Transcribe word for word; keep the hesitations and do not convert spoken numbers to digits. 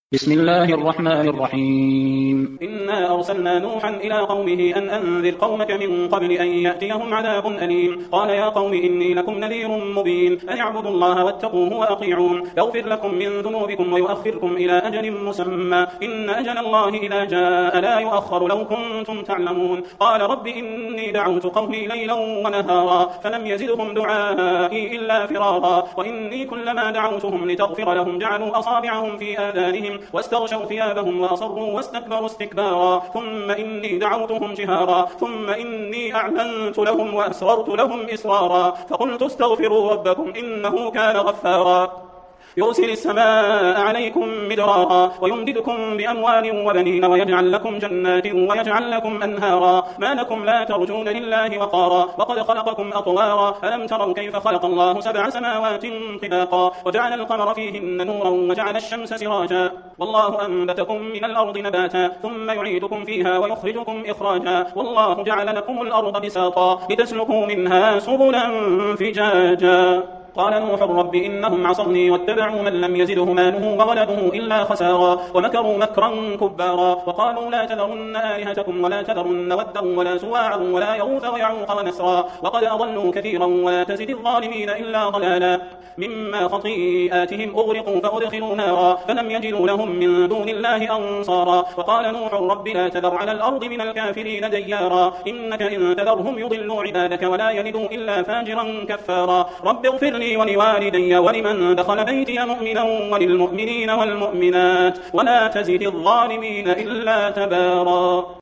بسم الله الرحمن الرحيم. إنا أرسلنا نوحا إلى قومه أن أنذر قومك من قبل أن يأتيهم عذاب أليم. قال يا قوم إني لكم نذير مبين أن اعبدوا الله واتقوه وأطيعون يغفر لكم من ذنوبكم ويؤخركم إلى أجل مسمى إن أجل الله إذا جاء لا يؤخر لو كنتم تعلمون. قال رب إني دعوت قومي ليلا ونهارا فلم يزدهم دعائي إلا فرارا وإني كلما دعوتهم لتغفر لهم جعلوا أصابعهم في آذانهم واستغشوا ثيابهم وأصروا واستكبروا استكبارا ثم إني دعوتهم جهارا ثم إني أعلنت لهم وأسررت لهم إسرارا فقلت استغفروا ربكم إنه كان غفارا يرسل السماء عليكم مدرارا ويمددكم بأموال وبنين ويجعل لكم جنات ويجعل لكم أنهارا ما لكم لا ترجون لله وقارا وقد خلقكم أطوارا ألم تروا كيف خلق الله سبع سماوات طباقا وجعل القمر فيهن نورا وجعل الشمس سراجا والله أنبتكم من الأرض نباتا ثم يعيدكم فيها ويخرجكم إخراجا والله جعل لكم الأرض بساطا لتسلكوا منها سبلا فجاجا. قال نوح رب إنهم عصوني واتبعوا من لم يزده ماله وولده إلا خسارا ومكروا مكرا كبارا وقالوا لا تذرن آلهتكم ولا تذرن ودا ولا سواعا ولا يغوث ويعوق ونسرا وقد أضلوا كثيرا ولا تزد الظالمين إلا ضلالا مما خطيئاتهم أغرقوا فأدخلوا نارا فلم يجدوا لهم من دون الله أنصارا وقال نوح رب لا تذر على الأرض من الكافرين ديارا إنك إن تذرهم يضلوا عبادك ولا يلدوا إلا فاجرا كفارا رب اغفر لي ولوالدي ولمن دخل بيتي مؤمنا وللمؤمنين والمؤمنات ولا تزد الظالمين إلا تبارا.